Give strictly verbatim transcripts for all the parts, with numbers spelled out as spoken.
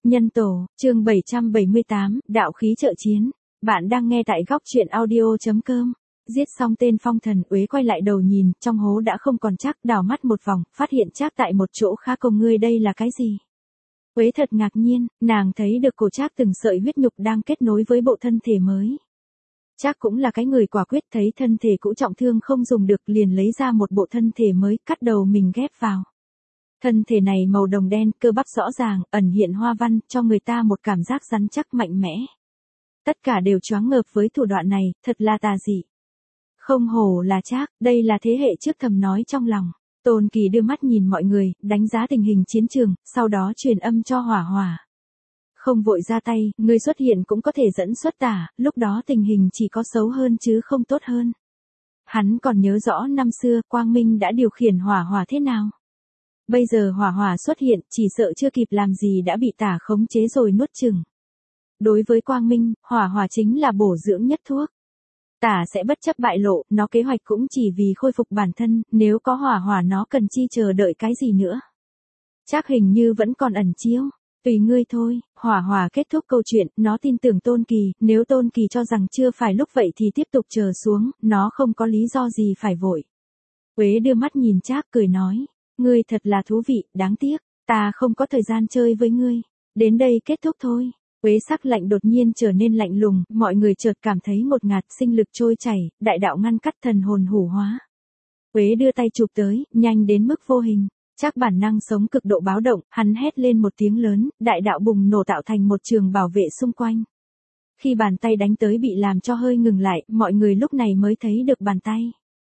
Nhân tổ, chương bảy trăm bảy mươi tám, đạo khí trợ chiến. Bạn đang nghe tại góc truyện audio.com. Giết xong tên phong thần, Uế quay lại đầu nhìn, trong hố đã không còn Trác, đảo mắt một vòng, phát hiện Trác tại một chỗ khá công. Ngươi đây là cái gì? Uế thật ngạc nhiên, nàng thấy được cổ Trác từng sợi huyết nhục đang kết nối với bộ thân thể mới. Trác cũng là cái người quả quyết, thấy thân thể cũ trọng thương không dùng được liền lấy ra một bộ thân thể mới, cắt đầu mình ghép vào. Thân thể này màu đồng đen, cơ bắp rõ ràng, ẩn hiện hoa văn, cho người ta một cảm giác rắn chắc mạnh mẽ. Tất cả đều choáng ngợp với thủ đoạn này, thật là tà dị. Không hổ là Trác, đây là thế hệ trước, thầm nói trong lòng. Tôn Kỳ đưa mắt nhìn mọi người, đánh giá tình hình chiến trường, sau đó truyền âm cho Hỏa Hỏa. Không vội ra tay, người xuất hiện cũng có thể dẫn xuất tả, lúc đó tình hình chỉ có xấu hơn chứ không tốt hơn. Hắn còn nhớ rõ năm xưa, Quang Minh đã điều khiển Hỏa Hỏa thế nào. Bây giờ Hỏa Hỏa xuất hiện, chỉ sợ chưa kịp làm gì đã bị tả khống chế rồi nuốt chửng. Đối với Quang Minh, Hỏa Hỏa chính là bổ dưỡng nhất thuốc. Tả sẽ bất chấp bại lộ, nó kế hoạch cũng chỉ vì khôi phục bản thân, nếu có Hỏa Hỏa nó cần chi chờ đợi cái gì nữa. Trác hình như vẫn còn ẩn chiêu, tùy ngươi thôi. Hỏa Hỏa kết thúc câu chuyện, nó tin tưởng Tôn Kỳ, nếu Tôn Kỳ cho rằng chưa phải lúc vậy thì tiếp tục chờ xuống, nó không có lý do gì phải vội. Uế đưa mắt nhìn Trác cười nói. Ngươi thật là thú vị, đáng tiếc, ta không có thời gian chơi với ngươi. Đến đây kết thúc thôi. Uế sắc lạnh đột nhiên trở nên lạnh lùng, mọi người chợt cảm thấy ngột ngạt, sinh lực trôi chảy, đại đạo ngăn cắt, thần hồn hủ hóa. Uế đưa tay chụp tới, nhanh đến mức vô hình. Trác bản năng sống cực độ báo động, hắn hét lên một tiếng lớn, đại đạo bùng nổ tạo thành một trường bảo vệ xung quanh. Khi bàn tay đánh tới bị làm cho hơi ngừng lại, mọi người lúc này mới thấy được bàn tay.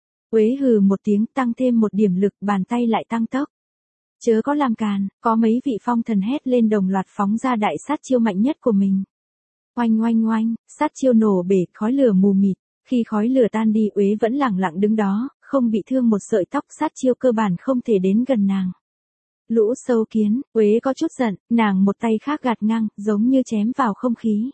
Uế hừ một tiếng, tăng thêm một điểm lực, bàn tay lại tăng tốc. Chớ có làm càn, có mấy vị phong thần hét lên đồng loạt phóng ra đại sát chiêu mạnh nhất của mình. Oanh oanh oanh, sát chiêu nổ bể, khói lửa mù mịt. Khi khói lửa tan đi, Uế vẫn lẳng lặng đứng đó, không bị thương một sợi tóc, sát chiêu cơ bản không thể đến gần nàng. Lũ sâu kiến, Uế có chút giận, nàng một tay khác gạt ngang, giống như chém vào không khí.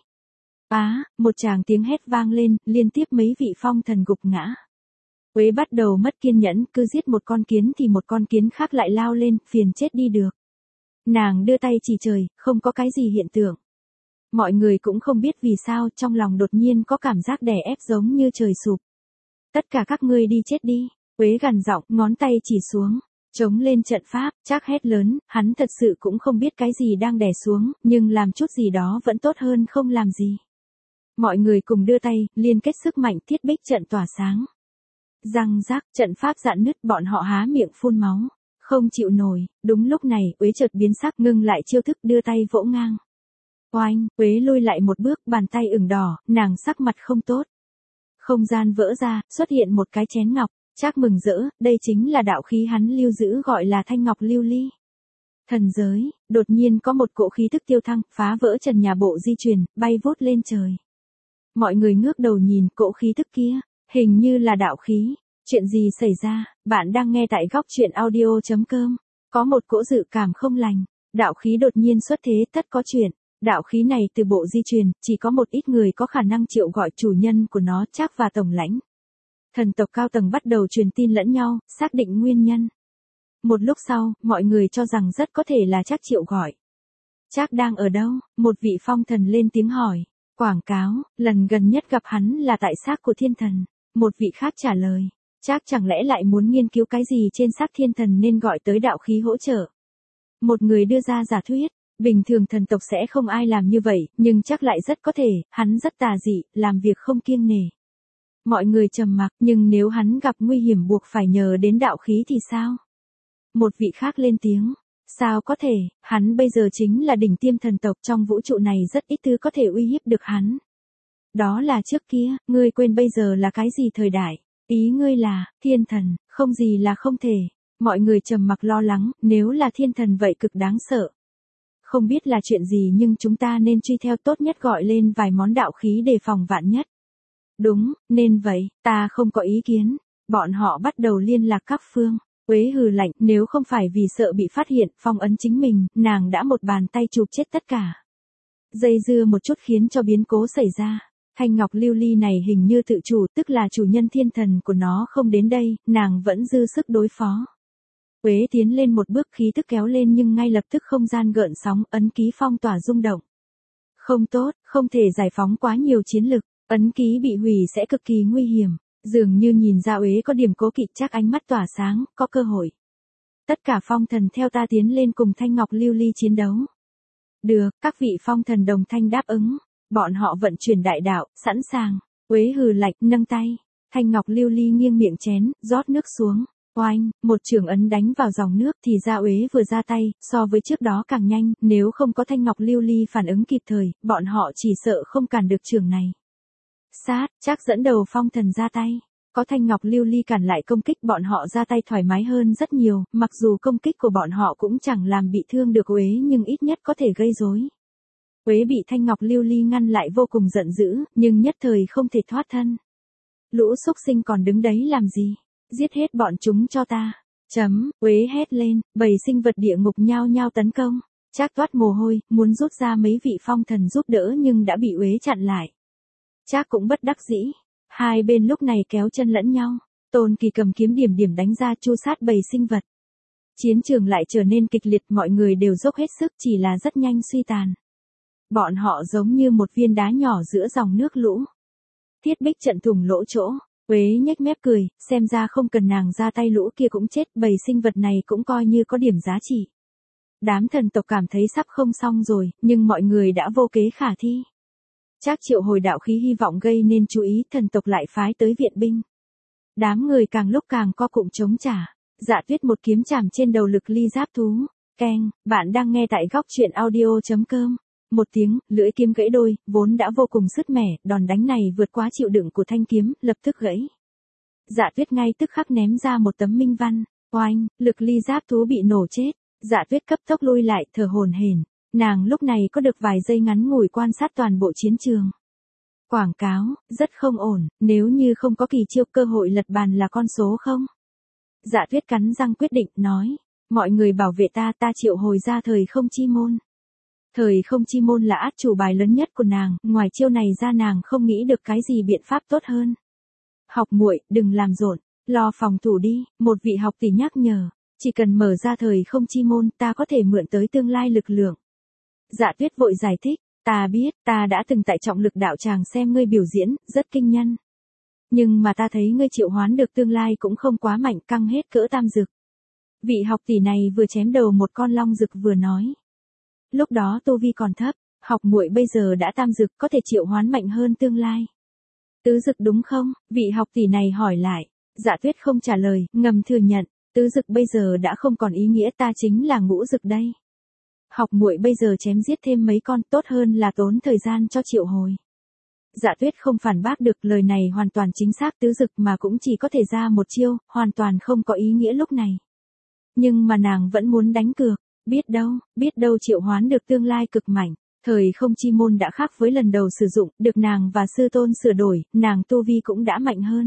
Á, một tràng tiếng hét vang lên, liên tiếp mấy vị phong thần gục ngã. Uế bắt đầu mất kiên nhẫn, cứ giết một con kiến thì một con kiến khác lại lao lên, phiền chết đi được. Nàng đưa tay chỉ trời, không có cái gì hiện tượng. Mọi người cũng không biết vì sao, trong lòng đột nhiên có cảm giác đè ép giống như trời sụp. Tất cả các ngươi đi chết đi. Uế gằn giọng, ngón tay chỉ xuống, chống lên trận pháp. Trác hét lớn, hắn thật sự cũng không biết cái gì đang đè xuống, nhưng làm chút gì đó vẫn tốt hơn không làm gì. Mọi người cùng đưa tay, liên kết sức mạnh, thiết bích trận tỏa sáng. Răng rác, trận pháp rạn nứt, bọn họ há miệng phun máu, không chịu nổi. Đúng lúc này, Uế chợt biến sắc, ngưng lại chiêu thức, đưa tay vỗ ngang. Oanh, Uế lùi lại một bước, bàn tay ửng đỏ, nàng sắc mặt không tốt. Không gian vỡ ra, xuất hiện một cái chén ngọc. Trác mừng rỡ, đây chính là đạo khí hắn lưu giữ, gọi là thanh ngọc lưu ly. Thần giới, đột nhiên có một cỗ khí thức tiêu thăng, phá vỡ trần nhà bộ di chuyển, bay vút lên trời. Mọi người ngước đầu nhìn cỗ khí thức kia. Hình như là đạo khí. Chuyện gì xảy ra? Bạn đang nghe tại góc truyện audio.com. Có một cỗ dự cảm không lành. Đạo khí đột nhiên xuất thế, tất có chuyện. Đạo khí này từ bộ di truyền, chỉ có một ít người có khả năng triệu gọi chủ nhân của nó, Trác và tổng lãnh. Thần tộc cao tầng bắt đầu truyền tin lẫn nhau, xác định nguyên nhân. Một lúc sau, mọi người cho rằng rất có thể là Trác triệu gọi. Trác đang ở đâu? Một vị phong thần lên tiếng hỏi. Quảng cáo, lần gần nhất gặp hắn là tại xác của thiên thần. Một vị khác trả lời, Trác chẳng lẽ lại muốn nghiên cứu cái gì trên xác thiên thần nên gọi tới đạo khí hỗ trợ. Một người đưa ra giả thuyết, bình thường thần tộc sẽ không ai làm như vậy, nhưng chắc lại rất có thể, hắn rất tà dị, làm việc không kiêng nể. Mọi người trầm mặc, nhưng nếu hắn gặp nguy hiểm buộc phải nhờ đến đạo khí thì sao? Một vị khác lên tiếng, sao có thể, hắn bây giờ chính là đỉnh tiêm thần tộc, trong vũ trụ này rất ít thứ có thể uy hiếp được hắn. Đó là trước kia, ngươi quên bây giờ là cái gì thời đại, ý ngươi là, thiên thần, không gì là không thể. Mọi người trầm mặc lo lắng, nếu là thiên thần vậy cực đáng sợ. Không biết là chuyện gì nhưng chúng ta nên truy theo, tốt nhất gọi lên vài món đạo khí đề phòng vạn nhất. Đúng, nên vậy, ta không có ý kiến. Bọn họ bắt đầu liên lạc các phương. Uế hừ lạnh, nếu không phải vì sợ bị phát hiện, phong ấn chính mình, nàng đã một bàn tay chụp chết tất cả. Dây dưa một chút khiến cho biến cố xảy ra. Thanh ngọc lưu ly này hình như tự chủ, tức là chủ nhân thiên thần của nó không đến đây, nàng vẫn dư sức đối phó. Uế tiến lên một bước, khí tức kéo lên nhưng ngay lập tức không gian gợn sóng, ấn ký phong tỏa rung động. Không tốt, không thể giải phóng quá nhiều chiến lực, ấn ký bị hủy sẽ cực kỳ nguy hiểm. Dường như nhìn ra Uế có điểm cố kỵ, chắc ánh mắt tỏa sáng, có cơ hội. Tất cả phong thần theo ta tiến lên cùng Thanh Ngọc Lưu Ly chiến đấu. Được, các vị phong thần đồng thanh đáp ứng. Bọn họ vận chuyển đại đạo, sẵn sàng. Uế hừ lạnh, nâng tay. Thanh Ngọc Lưu Ly nghiêng miệng chén, rót nước xuống. Oanh, một trường ấn đánh vào dòng nước, thì ra Uế vừa ra tay, so với trước đó càng nhanh, nếu không có Thanh Ngọc Lưu Ly phản ứng kịp thời, bọn họ chỉ sợ không cản được trường này. Sát, chắc dẫn đầu phong thần ra tay. Có Thanh Ngọc Lưu Ly cản lại công kích, bọn họ ra tay thoải mái hơn rất nhiều, mặc dù công kích của bọn họ cũng chẳng làm bị thương được Uế nhưng ít nhất có thể gây rối. Uế bị Thanh Ngọc Lưu Ly ngăn lại vô cùng giận dữ, nhưng nhất thời không thể thoát thân. Lũ xúc sinh còn đứng đấy làm gì? Giết hết bọn chúng cho ta. Chấm, Uế hét lên, bầy sinh vật địa ngục nhao nhao tấn công. Trác toát mồ hôi, muốn rút ra mấy vị phong thần giúp đỡ nhưng đã bị Uế chặn lại. Trác cũng bất đắc dĩ. Hai bên lúc này kéo chân lẫn nhau. Tôn Kỳ cầm kiếm điểm điểm đánh ra chu sát bầy sinh vật. Chiến trường lại trở nên kịch liệt, mọi người đều dốc hết sức, chỉ là rất nhanh suy tàn. Bọn họ giống như một viên đá nhỏ giữa dòng nước lũ. Thiết Bích trận thủng lỗ chỗ. Uế nhếch mép cười, xem ra không cần nàng ra tay lũ kia cũng chết, bầy sinh vật này cũng coi như có điểm giá trị. Đám thần tộc cảm thấy sắp không xong rồi, nhưng mọi người đã vô kế khả thi. Trác triệu hồi đạo khí hy vọng gây nên chú ý, thần tộc lại phái tới viện binh. Đám người càng lúc càng co cụm chống trả. Dạ Tuyết một kiếm chạm trên đầu Lực Ly giáp thú. Keng, bạn đang nghe tại góc truyện audio chấm com. Một tiếng, lưỡi kiếm gãy đôi, vốn đã vô cùng sứt mẻ, đòn đánh này vượt quá chịu đựng của thanh kiếm, lập tức gãy. Dạ Tuyết ngay tức khắc ném ra một tấm minh văn. Oanh, Lực Ly giáp thú bị nổ chết. Dạ Tuyết cấp tốc lui lại, thở hổn hển. Nàng lúc này có được vài giây ngắn ngủi quan sát toàn bộ chiến trường. Quảng cáo, rất không ổn, nếu như không có kỳ chiêu cơ hội lật bàn là con số không? Dạ Tuyết cắn răng quyết định, nói. Mọi người bảo vệ ta, ta triệu hồi ra thời không chi môn. Thời không chi môn là át chủ bài lớn nhất của nàng, ngoài chiêu này ra nàng không nghĩ được cái gì biện pháp tốt hơn. Học muội, đừng làm rộn, lo phòng thủ đi, một vị học tỷ nhắc nhở. Chỉ cần mở ra thời không chi môn, ta có thể mượn tới tương lai lực lượng. Dạ Tuyết vội giải thích, ta biết, ta đã từng tại trọng lực đạo tràng xem ngươi biểu diễn, rất kinh nhân. Nhưng mà ta thấy ngươi triệu hoán được tương lai cũng không quá mạnh, căng hết cỡ tam dực. Vị học tỷ này vừa chém đầu một con long dực vừa nói. Lúc đó tu vi còn thấp, học muội bây giờ đã tam dực, có thể triệu hoán mạnh hơn tương lai. Tứ dực đúng không? Vị học tỷ này hỏi lại. Dạ Tuyết không trả lời, ngầm thừa nhận, tứ dực bây giờ đã không còn ý nghĩa, ta chính là ngũ dực đây. Học muội bây giờ chém giết thêm mấy con, tốt hơn là tốn thời gian cho triệu hồi. Dạ Tuyết không phản bác được, lời này hoàn toàn chính xác, tứ dực mà cũng chỉ có thể ra một chiêu, hoàn toàn không có ý nghĩa lúc này. Nhưng mà nàng vẫn muốn đánh cược, biết đâu, biết đâu triệu hoán được tương lai cực mạnh. Thời không chi môn đã khác với lần đầu sử dụng, được nàng và sư tôn sửa đổi, nàng tu vi cũng đã mạnh hơn.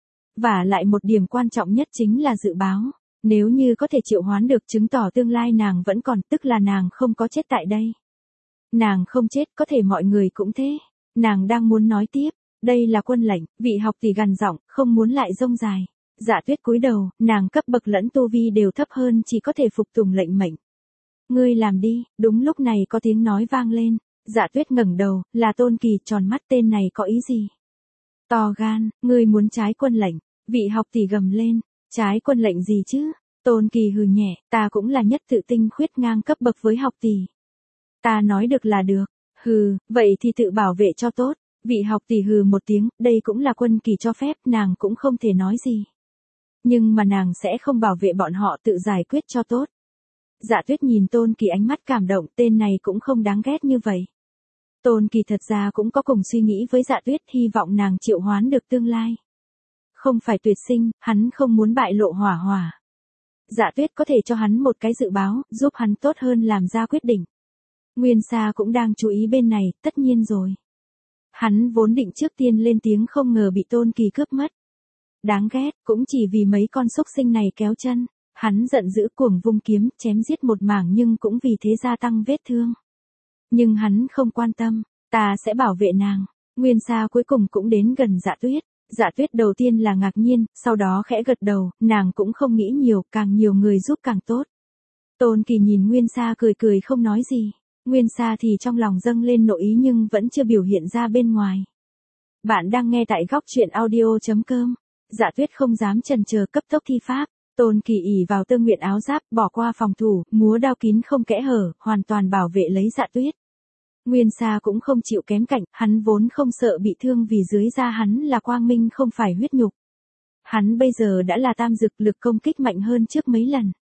Và lại một điểm quan trọng nhất chính là dự báo. Nếu như có thể triệu hoán được, chứng tỏ tương lai nàng vẫn còn, tức là nàng không có chết tại đây. Nàng không chết, có thể mọi người cũng thế. Nàng đang muốn nói tiếp, đây là quân lệnh, vị học tỷ gằn giọng, không muốn lại rông dài. Dạ Tuyết cúi đầu, nàng cấp bậc lẫn tu vi đều thấp hơn, chỉ có thể phục tùng lệnh mệnh. Ngươi làm đi, đúng lúc này có tiếng nói vang lên. Dạ Tuyết ngẩng đầu, là Tôn Kỳ, tròn mắt, tên này có ý gì? To gan, ngươi muốn trái quân lệnh, vị học tỷ gầm lên. Trái quân lệnh gì chứ? Tôn Kỳ hừ nhẹ, ta cũng là nhất tự tinh khuyết ngang cấp bậc với học tỷ. Ta nói được là được. Hừ, vậy thì tự bảo vệ cho tốt. Vị học tỷ hừ một tiếng, đây cũng là quân kỳ cho phép, nàng cũng không thể nói gì. Nhưng mà nàng sẽ không bảo vệ bọn họ, tự giải quyết cho tốt. Dạ Tuyết nhìn Tôn Kỳ ánh mắt cảm động, tên này cũng không đáng ghét như vậy. Tôn Kỳ thật ra cũng có cùng suy nghĩ với Dạ Tuyết, hy vọng nàng triệu hoán được tương lai. Không phải tuyệt sinh, hắn không muốn bại lộ hỏa hỏa. Dạ Tuyết có thể cho hắn một cái dự báo, giúp hắn tốt hơn làm ra quyết định. Nguyên Sa cũng đang chú ý bên này, tất nhiên rồi. Hắn vốn định trước tiên lên tiếng, không ngờ bị Tôn Kỳ cướp mất. Đáng ghét, cũng chỉ vì mấy con xúc sinh này kéo chân. Hắn giận dữ cuồng vung kiếm, chém giết một mảng, nhưng cũng vì thế gia tăng vết thương. Nhưng hắn không quan tâm, ta sẽ bảo vệ nàng. Nguyên Sa cuối cùng cũng đến gần Dạ Tuyết. Dạ Tuyết đầu tiên là ngạc nhiên, sau đó khẽ gật đầu, nàng cũng không nghĩ nhiều, càng nhiều người giúp càng tốt. Tôn Kỳ nhìn Nguyên Sa cười cười không nói gì. Nguyên Sa thì trong lòng dâng lên nội ý nhưng vẫn chưa biểu hiện ra bên ngoài. Bạn đang nghe tại góc truyện audio.com. Dạ Tuyết không dám chần chờ cấp tốc thi pháp. Tôn Kỳ ỷ vào Tơ Nguyện áo giáp, bỏ qua phòng thủ, múa đao kín không kẽ hở, hoàn toàn bảo vệ lấy Dạ Tuyết. Nguyên Sa cũng không chịu kém cạnh, hắn vốn không sợ bị thương vì dưới da hắn là quang minh không phải huyết nhục. Hắn bây giờ đã là tam dực, lực công kích mạnh hơn trước mấy lần.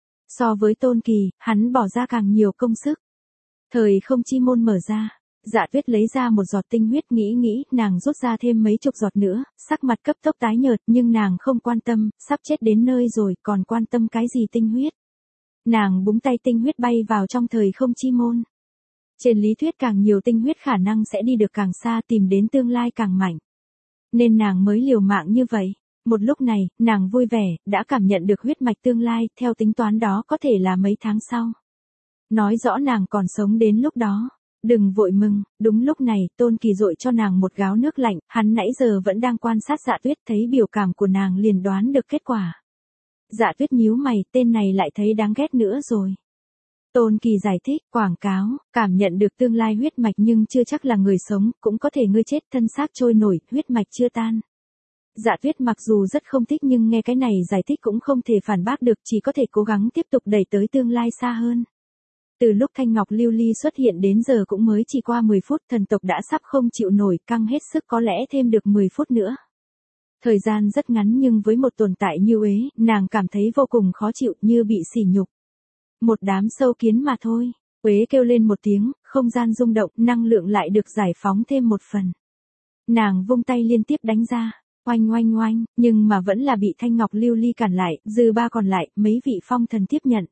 So với Tôn Kỳ, hắn bỏ ra càng nhiều công sức. Thời không chi môn mở ra, Dạ Tuyết lấy ra một giọt tinh huyết, nghĩ nghĩ, nàng rút ra thêm mấy chục giọt nữa, sắc mặt cấp tốc tái nhợt, nhưng nàng không quan tâm, sắp chết đến nơi rồi, còn quan tâm cái gì tinh huyết. Nàng búng tay, tinh huyết bay vào trong thời không chi môn. Trên lý thuyết càng nhiều tinh huyết khả năng sẽ đi được càng xa, tìm đến tương lai càng mạnh. Nên nàng mới liều mạng như vậy. Một lúc này, nàng vui vẻ, đã cảm nhận được huyết mạch tương lai, theo tính toán đó có thể là mấy tháng sau. Nói rõ nàng còn sống đến lúc đó. Đừng vội mừng, đúng lúc này, Tôn Kỳ dội cho nàng một gáo nước lạnh, hắn nãy giờ vẫn đang quan sát Dạ Tuyết, thấy biểu cảm của nàng liền đoán được kết quả. Dạ Tuyết nhíu mày, tên này lại thấy đáng ghét nữa rồi. Tôn Kỳ giải thích, quảng cáo, cảm nhận được tương lai huyết mạch nhưng chưa chắc là người sống, cũng có thể ngươi chết, thân xác trôi nổi, huyết mạch chưa tan. Dạ Tuyết mặc dù rất không thích nhưng nghe cái này giải thích cũng không thể phản bác được, chỉ có thể cố gắng tiếp tục đẩy tới tương lai xa hơn. Từ lúc Thanh Ngọc Lưu Ly xuất hiện đến giờ cũng mới chỉ qua mười phút, thần tộc đã sắp không chịu nổi, căng hết sức, có lẽ thêm được mười phút nữa. Thời gian rất ngắn nhưng với một tồn tại như Uế, nàng cảm thấy vô cùng khó chịu, như bị sỉ nhục. Một đám sâu kiến mà thôi. Uế kêu lên một tiếng, không gian rung động, năng lượng lại được giải phóng thêm một phần. Nàng vung tay liên tiếp đánh ra, oanh oanh oanh, nhưng mà vẫn là bị Thanh Ngọc Lưu Ly cản lại, dư ba còn lại, mấy vị phong thần tiếp nhận.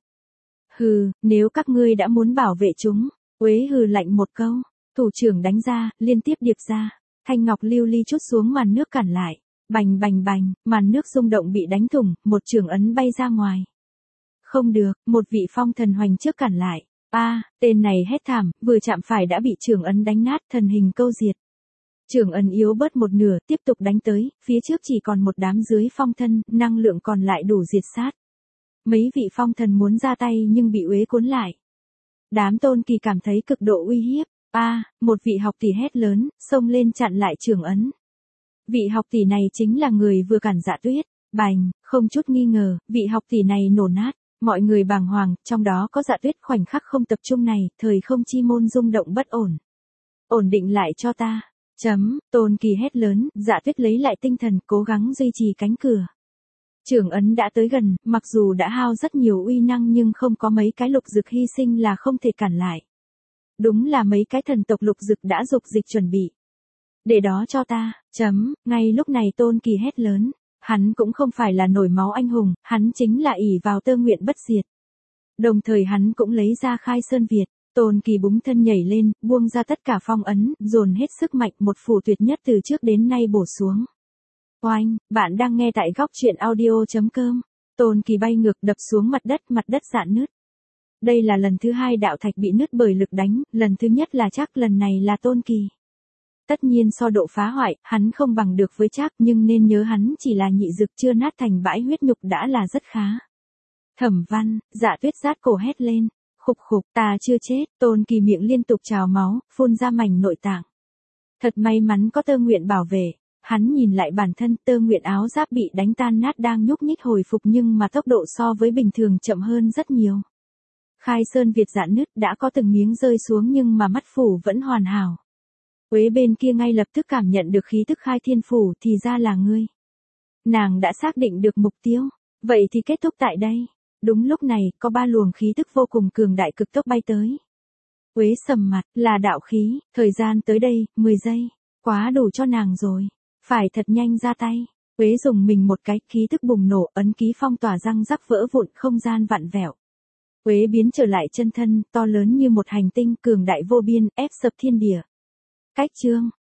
Hừ, nếu các ngươi đã muốn bảo vệ chúng, Uế hừ lạnh một câu, thủ trưởng đánh ra, liên tiếp điệp ra, Thanh Ngọc Lưu Ly chút xuống màn nước cản lại, bành bành bành, màn nước rung động bị đánh thủng, một trường ấn bay ra ngoài. Không được, một vị phong thần hoành trước cản lại, a, à, tên này hét thảm, vừa chạm phải đã bị trường ấn đánh nát, thần hình câu diệt. Trường ấn yếu bớt một nửa, tiếp tục đánh tới, phía trước chỉ còn một đám dưới phong thân, năng lượng còn lại đủ diệt sát. Mấy vị phong thần muốn ra tay nhưng bị Uế cuốn lại. Đám Tôn Kỳ cảm thấy cực độ uy hiếp. A, à, một vị học tỷ hét lớn, xông lên chặn lại trường ấn. Vị học tỷ này chính là người vừa cản Dạ Tuyết. Bành, không chút nghi ngờ, vị học tỷ này nổ nát. Mọi người bàng hoàng, trong đó có Dạ Tuyết. Khoảnh khắc không tập trung này, thời không chi môn rung động bất ổn. Ổn định lại cho ta. Chấm, Tôn Kỳ hét lớn, Dạ Tuyết lấy lại tinh thần, cố gắng duy trì cánh cửa. Trường ấn đã tới gần, mặc dù đã hao rất nhiều uy năng nhưng không có mấy cái lục dực hy sinh là không thể cản lại. Đúng là mấy cái thần tộc lục dực đã dục dịch chuẩn bị. Để đó cho ta, chấm, ngay lúc này Tôn Kỳ hét lớn. Hắn cũng không phải là nổi máu anh hùng, hắn chính là ỷ vào Tơ Nguyện bất diệt. Đồng thời hắn cũng lấy ra Khai Sơn Việt, Tôn Kỳ búng thân nhảy lên, buông ra tất cả phong ấn, dồn hết sức mạnh, một phủ tuyệt nhất từ trước đến nay bổ xuống. Oanh, bạn đang nghe tại góc truyện audio.com. Tôn Kỳ bay ngược đập xuống mặt đất, mặt đất rạn nứt. Đây là lần thứ hai đạo thạch bị nứt bởi lực đánh, lần thứ nhất là Trác, lần này là Tôn Kỳ. Tất nhiên so độ phá hoại, hắn không bằng được với Trác, nhưng nên nhớ hắn chỉ là nhị dực chưa nát thành bãi huyết nhục đã là rất khá. Thẩm Văn, Dạ Tuyết rát cổ hét lên, khục khục, ta chưa chết, Tôn Kỳ miệng liên tục trào máu, phun ra mảnh nội tạng. Thật may mắn có Tơ Nguyện bảo vệ. Hắn nhìn lại bản thân, Tơ Nguyện áo giáp bị đánh tan nát đang nhúc nhích hồi phục nhưng mà tốc độ so với bình thường chậm hơn rất nhiều. Khai Sơn Việt rạn nứt đã có từng miếng rơi xuống nhưng mà mắt phủ vẫn hoàn hảo. Uế bên kia ngay lập tức cảm nhận được khí tức Khai Thiên Phủ, thì ra là ngươi. Nàng đã xác định được mục tiêu, vậy thì kết thúc tại đây. Đúng lúc này, có ba luồng khí tức vô cùng cường đại cực tốc bay tới. Uế sầm mặt, là đạo khí, thời gian tới đây, mười giây, quá đủ cho nàng rồi. Phải thật nhanh ra tay. Uế dùng mình một cái, khí tức bùng nổ, ấn ký phong tỏa răng rắc vỡ vụn, không gian vặn vẹo. Uế biến trở lại chân thân, to lớn như một hành tinh, cường đại vô biên, ép sập thiên địa. Cách chương,